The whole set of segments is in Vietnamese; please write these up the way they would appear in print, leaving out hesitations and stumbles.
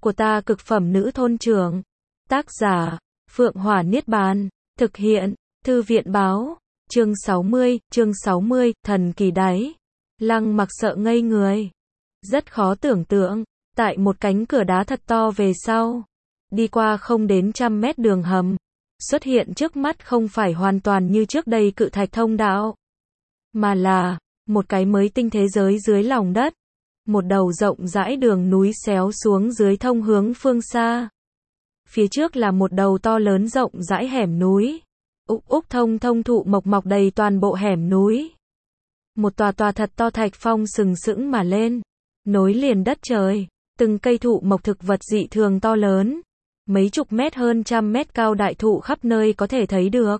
của ta cực phẩm nữ thôn trưởng. Tác giả, Phượng Hỏa Niết Bàn. Thực hiện, Thư viện báo. Chương 60, thần kỳ đáy. Lăng Mặc sợ ngây người. Rất khó tưởng tượng, tại một cánh cửa đá thật to về sau, đi qua không đến 100 mét đường hầm, xuất hiện trước mắt không phải hoàn toàn như trước đây cự thạch thông đạo, mà là một cái mới tinh thế giới dưới lòng đất. Một đầu rộng rãi đường núi xéo xuống dưới thông hướng phương xa. Phía trước là một đầu to lớn rộng rãi hẻm núi. Úc thông thụ mộc mọc đầy toàn bộ hẻm núi. Một tòa thật to thạch phong sừng sững mà lên, nối liền đất trời. Từng cây thụ mộc thực vật dị thường to lớn, mấy chục mét hơn 100 mét cao đại thụ khắp nơi có thể thấy được.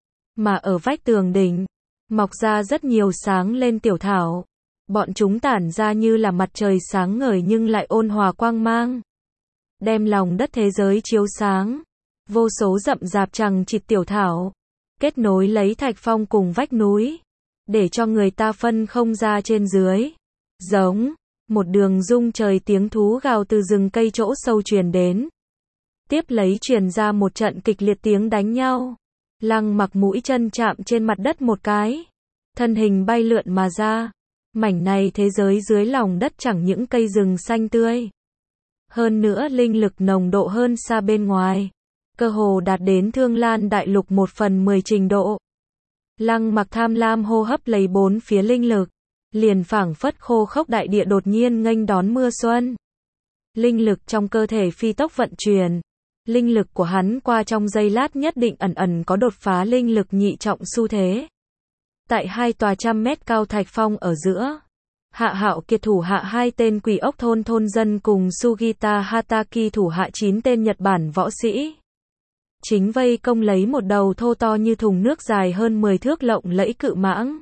Mà ở vách tường đỉnh, mọc ra rất nhiều sáng lên tiểu thảo. Bọn chúng tản ra như là mặt trời sáng ngời nhưng lại ôn hòa quang mang, đem lòng đất thế giới chiếu sáng. Vô số rậm rạp chằng chịt tiểu thảo, kết nối lấy thạch phong cùng vách núi, để cho người ta phân không ra trên dưới. Giống một đường rung trời tiếng thú gào từ rừng cây chỗ sâu truyền đến. Tiếp lấy truyền ra một trận kịch liệt tiếng đánh nhau. Lăng Mặc mũi chân chạm trên mặt đất một cái, thân hình bay lượn mà ra. Mảnh này thế giới dưới lòng đất chẳng những cây rừng xanh tươi, hơn nữa linh lực nồng độ hơn xa bên ngoài, cơ hồ đạt đến Thương Lan đại lục 1/10 trình độ. Lăng Mặc tham lam hô hấp lấy bốn phía linh lực, liền phảng phất khô khốc đại địa đột nhiên nghênh đón mưa xuân. Linh lực trong cơ thể phi tốc vận chuyển, linh lực của hắn qua trong giây lát nhất định ẩn có đột phá linh lực nhị trọng xu thế. Tại 2 tòa 100 mét cao thạch phong ở giữa, Hạ Hạo Kiệt thủ hạ 2 tên quỷ ốc thôn dân cùng Sugita Hataki thủ hạ 9 tên Nhật Bản võ sĩ, chính vây công lấy một đầu thô to như thùng nước dài hơn 10 thước lộng lẫy cự mãng.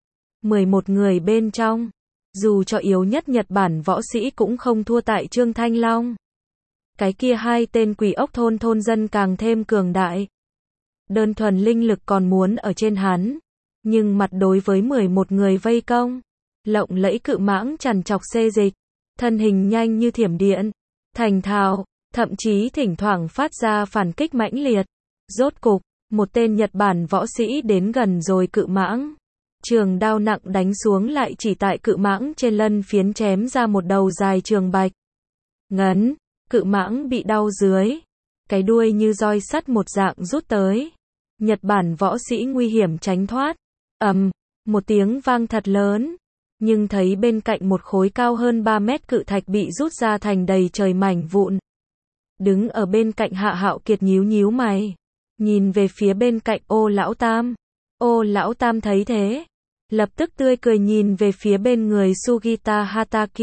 11 người bên trong, dù cho yếu nhất Nhật Bản võ sĩ cũng không thua tại Trương Thanh Long. Cái kia 2 tên quỷ ốc thôn dân càng thêm cường đại. Đơn thuần linh lực còn muốn ở trên hắn, nhưng mặt đối với 11 người vây công, lộng lẫy cự mãng chằn chọc xê dịch, thân hình nhanh như thiểm điện, thành thạo, thậm chí thỉnh thoảng phát ra phản kích mãnh liệt. Rốt cục, một tên Nhật Bản võ sĩ đến gần rồi cự mãng. Trường đao nặng đánh xuống lại chỉ tại cự mãng trên lân phiến chém ra một đầu dài trường bạch ngấn. Cự mãng bị đau dưới, cái đuôi như roi sắt một dạng rút tới. Nhật Bản võ sĩ nguy hiểm tránh thoát. Một tiếng vang thật lớn, nhưng thấy bên cạnh một khối cao hơn 3 mét cự thạch bị rút ra thành đầy trời mảnh vụn. Đứng ở bên cạnh Hạ Hạo Kiệt nhíu mày, nhìn về phía bên cạnh Ô Lão Tam. Ô Lão Tam thấy thế, lập tức tươi cười nhìn về phía bên người Sugita Hataki.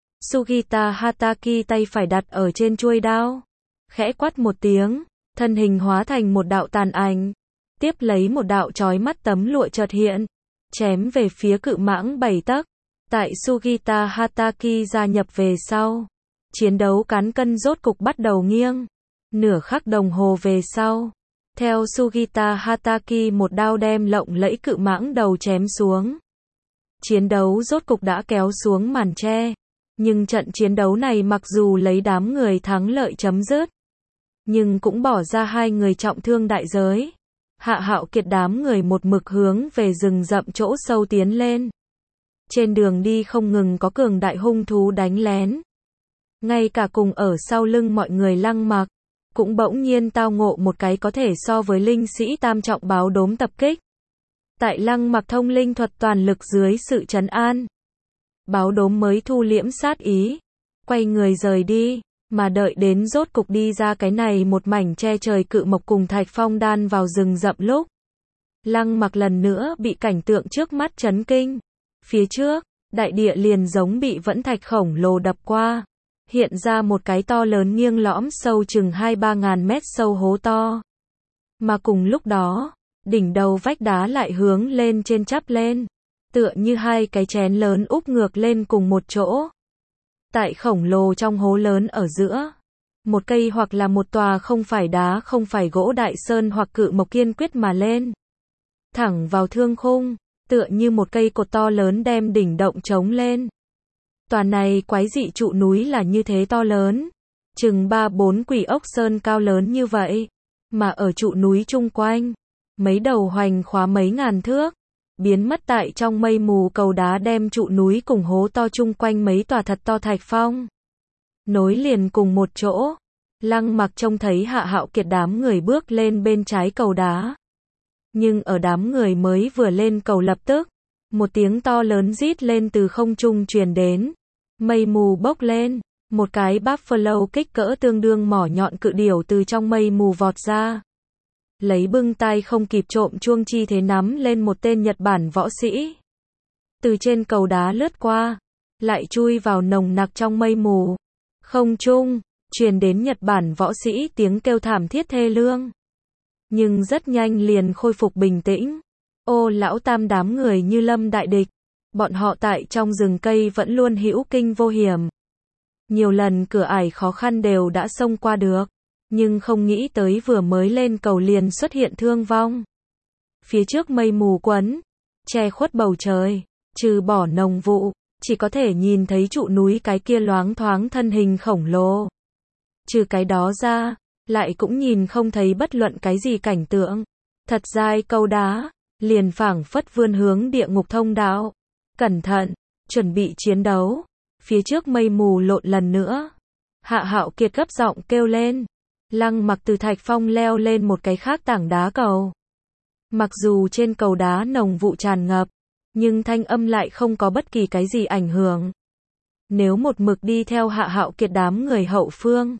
Sugita Hataki tay phải đặt ở trên chuôi đao, khẽ quát một tiếng, thân hình hóa thành một đạo tàn ảnh, tiếp lấy một đạo chói mắt tấm lụa chợt hiện, chém về phía cự mãng 7 tấc. Tại Sugita Hataki gia nhập về sau, chiến đấu cán cân rốt cục bắt đầu nghiêng. Nửa khắc đồng hồ về sau, theo Sugita Hataki một đao đem lộng lẫy cự mãng đầu chém xuống. Chiến đấu rốt cục đã kéo xuống màn che. Nhưng trận chiến đấu này mặc dù lấy đám người thắng lợi chấm dứt, nhưng cũng bỏ ra 2 người trọng thương đại giới. Hạ Hạo Kiệt đám người một mực hướng về rừng rậm chỗ sâu tiến lên. Trên đường đi không ngừng có cường đại hung thú đánh lén. Ngay cả cùng ở sau lưng mọi người Lăng Mặc, cũng bỗng nhiên tao ngộ một cái có thể so với linh sĩ tam trọng báo đốm tập kích. Tại Lăng Mặc thông linh thuật toàn lực dưới sự trấn an, báo đốm mới thu liễm sát ý, quay người rời đi, mà đợi đến rốt cục đi ra cái này một mảnh che trời cự mộc cùng thạch phong đan vào rừng rậm lúc, Lăng Mặc lần nữa bị cảnh tượng trước mắt chấn kinh. Phía trước, đại địa liền giống bị vẫn thạch khổng lồ đập qua, hiện ra một cái to lớn nghiêng lõm sâu chừng 2-3 ngàn mét sâu hố to. Mà cùng lúc đó, đỉnh đầu vách đá lại hướng lên trên chắp lên, tựa như 2 cái chén lớn úp ngược lên cùng một chỗ. Tại khổng lồ trong hố lớn ở giữa, một cây hoặc là một tòa không phải đá không phải gỗ đại sơn hoặc cự mộc kiên quyết mà lên, thẳng vào thương khung, tựa như một cây cột to lớn đem đỉnh động chống lên. Tòa này quái dị trụ núi là như thế to lớn, chừng 3-4 quỷ ốc sơn cao lớn như vậy, mà ở trụ núi chung quanh, mấy đầu hoành khóa mấy ngàn thước, biến mất tại trong mây mù cầu đá đem trụ núi cùng hố to chung quanh mấy tòa thật to thạch phong nối liền cùng một chỗ. Lăng Mặc trông thấy Hạ Hạo Kiệt đám người bước lên bên trái cầu đá. Nhưng ở đám người mới vừa lên cầu lập tức, một tiếng to lớn rít lên từ không trung truyền đến. Mây mù bốc lên, một cái buffalo kích cỡ tương đương mỏ nhọn cự điểu từ trong mây mù vọt ra. Lấy bưng tay không kịp trộm chuông chi thế nắm lên một tên Nhật Bản võ sĩ. Từ trên cầu đá lướt qua, lại chui vào nồng nặc trong mây mù. Không trung, truyền đến Nhật Bản võ sĩ tiếng kêu thảm thiết thê lương. Nhưng rất nhanh liền khôi phục bình tĩnh. Ô lão tam đám người như lâm đại địch. Bọn họ tại trong rừng cây vẫn luôn hữu kinh vô hiểm. Nhiều lần cửa ải khó khăn đều đã xông qua được. Nhưng không nghĩ tới vừa mới lên cầu liền xuất hiện thương vong. Phía trước mây mù quấn, che khuất bầu trời, trừ bỏ nồng vụ, chỉ có thể nhìn thấy trụ núi cái kia loáng thoáng thân hình khổng lồ. Trừ cái đó ra, lại cũng nhìn không thấy bất luận cái gì cảnh tượng. Thật dài cầu đá, liền phảng phất vươn hướng địa ngục thông đạo. Cẩn thận, chuẩn bị chiến đấu. Phía trước mây mù lộn lần nữa. Hạ Hạo Kiệt gấp giọng kêu lên. Lăng Mặc từ thạch phong leo lên một cái khác tảng đá cầu. Mặc dù trên cầu đá nồng vụ tràn ngập, nhưng thanh âm lại không có bất kỳ cái gì ảnh hưởng. Nếu một mực đi theo Hạ Hạo Kiệt đám người hậu phương,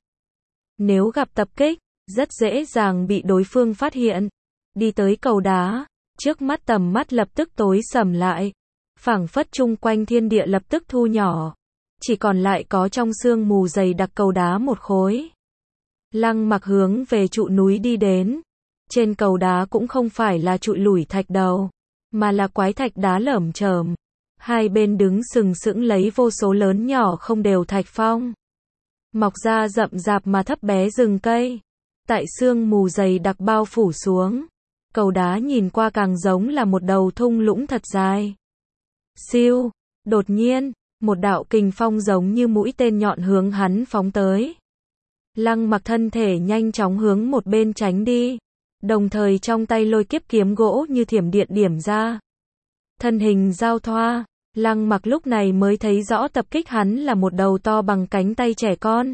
nếu gặp tập kích, rất dễ dàng bị đối phương phát hiện. Đi tới cầu đá, trước mắt tầm mắt lập tức tối sầm lại, phảng phất chung quanh thiên địa lập tức thu nhỏ, chỉ còn lại có trong sương mù dày đặc cầu đá một khối. Lăng Mặc hướng về trụ núi đi đến. Trên cầu đá cũng không phải là trụi lủi thạch đầu, mà là quái thạch đá lởm chởm. Hai bên đứng sừng sững lấy vô số lớn nhỏ không đều thạch phong. Mọc ra rậm rạp mà thấp bé rừng cây. Tại sương mù dày đặc bao phủ xuống, cầu đá nhìn qua càng giống là một đầu thung lũng thật dài. Siêu, đột nhiên, một đạo kình phong giống như mũi tên nhọn hướng hắn phóng tới. Lăng Mặc thân thể nhanh chóng hướng một bên tránh đi, đồng thời trong tay lôi kiếp kiếm gỗ như thiểm điện điểm ra. Thân hình giao thoa, Lăng Mặc lúc này mới thấy rõ tập kích hắn là một đầu to bằng cánh tay trẻ con.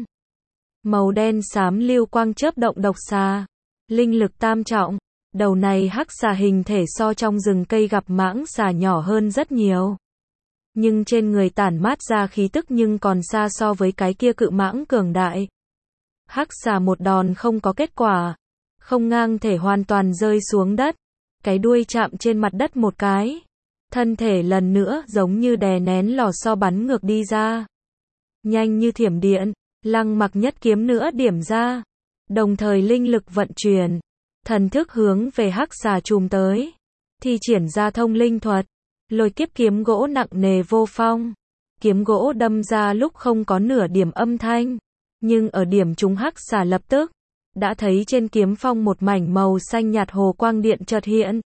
Màu đen xám lưu quang chớp động độc xà, linh lực tam trọng, đầu này hắc xà hình thể so trong rừng cây gặp mãng xà nhỏ hơn rất nhiều. Nhưng trên người tản mát ra khí tức nhưng còn xa so với cái kia cự mãng cường đại. Hắc xà một đòn không có kết quả, không ngang thể hoàn toàn rơi xuống đất, cái đuôi chạm trên mặt đất một cái, thân thể lần nữa giống như đè nén lò xo bắn ngược đi ra. Nhanh như thiểm điện, Lăng Mặc nhất kiếm nữa điểm ra, đồng thời linh lực vận chuyển, thần thức hướng về hắc xà chùm tới, thi triển ra thông linh thuật, lôi kiếp kiếm gỗ nặng nề vô phong. Kiếm gỗ đâm ra lúc không có nửa điểm âm thanh, nhưng ở điểm trúng hắc xà lập tức, đã thấy trên kiếm phong một mảnh màu xanh nhạt hồ quang điện chợt hiện.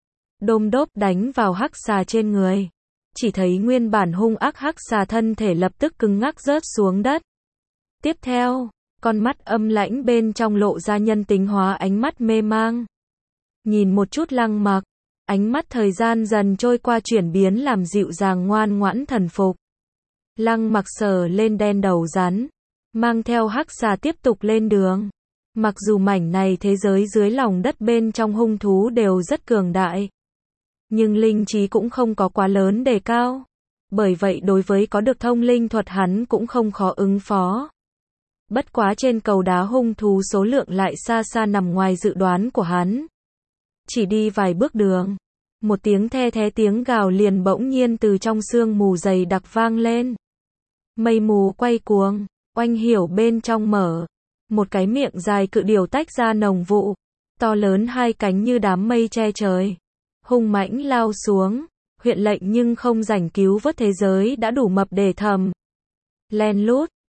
Đôm đốp đánh vào hắc xà trên người. Chỉ thấy nguyên bản hung ác hắc xà thân thể lập tức cứng ngắc rớt xuống đất. Tiếp theo, con mắt âm lãnh bên trong lộ ra nhân tính hóa ánh mắt mê mang. Nhìn một chút Lăng Mặc, ánh mắt thời gian dần trôi qua chuyển biến làm dịu dàng ngoan ngoãn thần phục. Lăng Mặc sờ lên đen đầu rắn, mang theo hắc xà tiếp tục lên đường. Mặc dù mảnh này thế giới dưới lòng đất bên trong hung thú đều rất cường đại, nhưng linh trí cũng không có quá lớn đề cao. Bởi vậy đối với có được thông linh thuật hắn cũng không khó ứng phó. Bất quá trên cầu đá hung thú số lượng lại xa xa nằm ngoài dự đoán của hắn. Chỉ đi vài bước đường, một tiếng the thé tiếng gào liền bỗng nhiên từ trong sương mù dày đặc vang lên. Mây mù quay cuồng, oanh hiểu bên trong mở. Một cái miệng dài cự điểu tách ra nồng vụ, to lớn hai cánh như đám mây che trời, hung mãnh lao xuống, huyện lệnh nhưng không rảnh cứu vớt thế giới đã đủ mập để thầm. Len lút,